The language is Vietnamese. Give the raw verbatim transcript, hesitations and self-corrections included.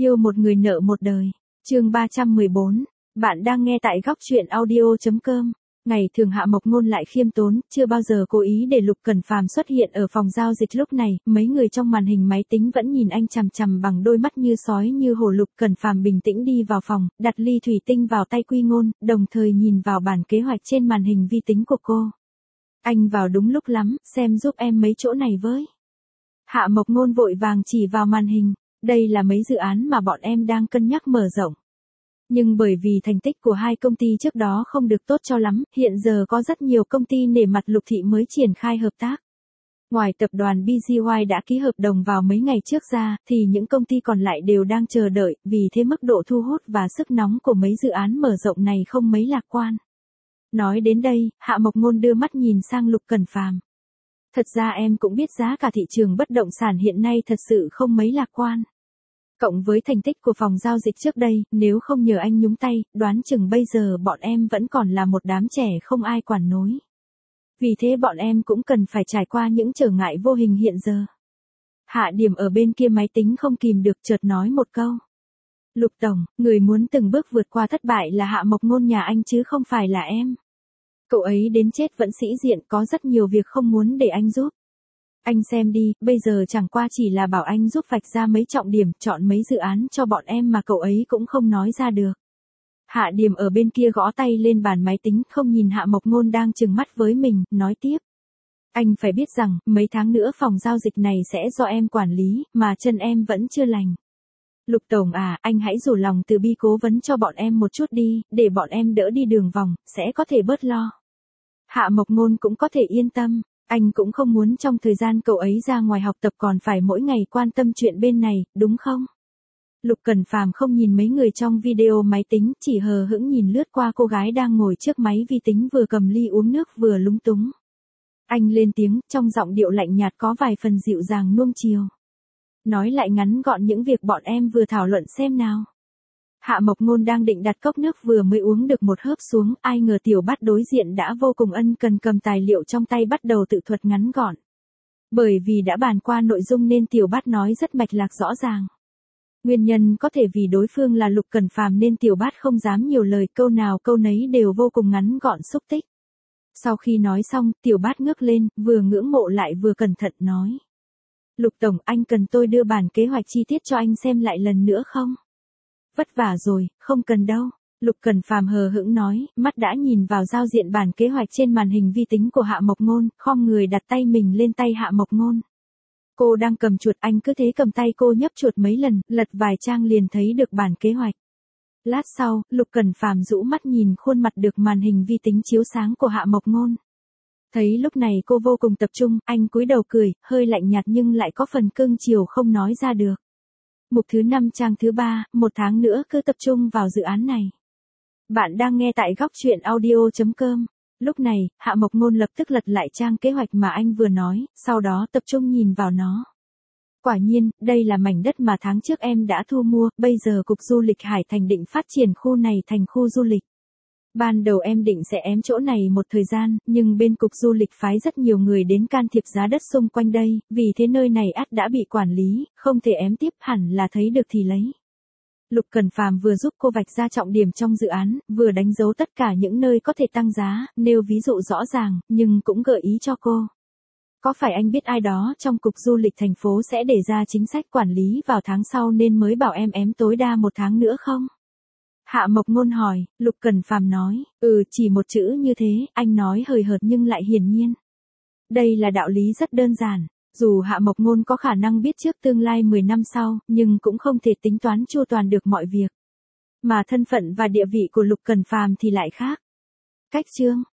Yêu một người nợ một đời. Chương ba trăm mười bốn. Bạn đang nghe tại góc truyện audio chấm com. Ngày thường Hạ Mộc Ngôn lại khiêm tốn, chưa bao giờ cố ý để Lục Cẩn Phàm xuất hiện ở phòng giao dịch lúc này, mấy người trong màn hình máy tính vẫn nhìn anh chằm chằm bằng đôi mắt như sói như hổ. Lục Cẩn Phàm bình tĩnh đi vào phòng, đặt ly thủy tinh vào tay Quy Ngôn, đồng thời nhìn vào bản kế hoạch trên màn hình vi tính của cô. Anh vào đúng lúc lắm, xem giúp em mấy chỗ này với. Hạ Mộc Ngôn vội vàng chỉ vào màn hình, đây là mấy dự án mà bọn em đang cân nhắc mở rộng. Nhưng bởi vì thành tích của hai công ty trước đó không được tốt cho lắm, hiện giờ có rất nhiều công ty nể mặt Lục Thị mới triển khai hợp tác. Ngoài tập đoàn bê giê i đã ký hợp đồng vào mấy ngày trước ra, thì những công ty còn lại đều đang chờ đợi, vì thế mức độ thu hút và sức nóng của mấy dự án mở rộng này không mấy lạc quan. Nói đến đây, Hạ Mộc Ngôn đưa mắt nhìn sang Lục Cẩn Phàm. Thật ra em cũng biết giá cả thị trường bất động sản hiện nay thật sự không mấy lạc quan. Cộng với thành tích của phòng giao dịch trước đây, nếu không nhờ anh nhúng tay, đoán chừng bây giờ bọn em vẫn còn là một đám trẻ không ai quản nối. Vì thế bọn em cũng cần phải trải qua những trở ngại vô hình hiện giờ. Hạ Điểm ở bên kia máy tính không kìm được chợt nói một câu. Lục Tổng, người muốn từng bước vượt qua thất bại là Hạ Mộc Ngôn nhà anh chứ không phải là em. Cậu ấy đến chết vẫn sĩ diện, có rất nhiều việc không muốn để anh giúp. Anh xem đi, bây giờ chẳng qua chỉ là bảo anh giúp vạch ra mấy trọng điểm, chọn mấy dự án cho bọn em mà cậu ấy cũng không nói ra được. Hạ Điểm ở bên kia gõ tay lên bàn máy tính, không nhìn Hạ Mộc Ngôn đang trừng mắt với mình, nói tiếp. Anh phải biết rằng, mấy tháng nữa phòng giao dịch này sẽ do em quản lý, mà chân em vẫn chưa lành. Lục Tổng à, anh hãy rủ lòng từ bi cố vấn cho bọn em một chút đi, để bọn em đỡ đi đường vòng, sẽ có thể bớt lo. Hạ Mộc Ngôn cũng có thể yên tâm. Anh cũng không muốn trong thời gian cậu ấy ra ngoài học tập còn phải mỗi ngày quan tâm chuyện bên này, đúng không? Lục Cẩn Phàm không nhìn mấy người trong video máy tính, chỉ hờ hững nhìn lướt qua cô gái đang ngồi trước máy vi tính vừa cầm ly uống nước vừa lúng túng. Anh lên tiếng, trong giọng điệu lạnh nhạt có vài phần dịu dàng nuông chiều. Nói lại ngắn gọn những việc bọn em vừa thảo luận xem nào. Hạ Mộc Ngôn đang định đặt cốc nước vừa mới uống được một hớp xuống, ai ngờ Tiểu Bát đối diện đã vô cùng ân cần cầm tài liệu trong tay bắt đầu tự thuật ngắn gọn. Bởi vì đã bàn qua nội dung nên Tiểu Bát nói rất mạch lạc rõ ràng. Nguyên nhân có thể vì đối phương là Lục Cẩn Phàm nên Tiểu Bát không dám nhiều lời, câu nào câu nấy đều vô cùng ngắn gọn xúc tích. Sau khi nói xong, Tiểu Bát ngước lên, vừa ngưỡng mộ lại vừa cẩn thận nói. Lục Tổng, anh cần tôi đưa bản kế hoạch chi tiết cho anh xem lại lần nữa không? Vất vả rồi, không cần đâu. Lục Cẩn Phàm hờ hững nói, mắt đã nhìn vào giao diện bản kế hoạch trên màn hình vi tính của Hạ Mộc Ngôn, khom người đặt tay mình lên tay Hạ Mộc Ngôn. Cô đang cầm chuột, anh cứ thế cầm tay cô nhấp chuột mấy lần, lật vài trang liền thấy được bản kế hoạch. Lát sau, Lục Cẩn Phàm rũ mắt nhìn khuôn mặt được màn hình vi tính chiếu sáng của Hạ Mộc Ngôn. Thấy lúc này cô vô cùng tập trung, anh cúi đầu cười, hơi lạnh nhạt nhưng lại có phần cương chiều không nói ra được. Mục thứ năm trang thứ ba, một tháng nữa cứ tập trung vào dự án này. Bạn đang nghe tại góc truyện audio chấm com. Lúc này, Hạ Mộc Ngôn lập tức lật lại trang kế hoạch mà anh vừa nói, sau đó tập trung nhìn vào nó. Quả nhiên, đây là mảnh đất mà tháng trước em đã thu mua, bây giờ Cục Du lịch Hải Thành định phát triển khu này thành khu du lịch. Ban đầu em định sẽ ém chỗ này một thời gian, nhưng bên Cục Du lịch phái rất nhiều người đến can thiệp giá đất xung quanh đây, vì thế nơi này ắt đã bị quản lý, không thể ém tiếp, hẳn là thấy được thì lấy. Lục Cẩn Phàm vừa giúp cô vạch ra trọng điểm trong dự án, vừa đánh dấu tất cả những nơi có thể tăng giá, nêu ví dụ rõ ràng, nhưng cũng gợi ý cho cô. Có phải anh biết ai đó trong Cục Du lịch thành phố sẽ để ra chính sách quản lý vào tháng sau nên mới bảo em ém tối đa một tháng nữa không? Hạ Mộc Ngôn hỏi, Lục Cẩn Phàm nói, ừ, chỉ một chữ như thế, anh nói hời hợt nhưng lại hiển nhiên. Đây là đạo lý rất đơn giản, dù Hạ Mộc Ngôn có khả năng biết trước tương lai mười năm sau, nhưng cũng không thể tính toán chu toàn được mọi việc. Mà thân phận và địa vị của Lục Cẩn Phàm thì lại khác. Cách chương,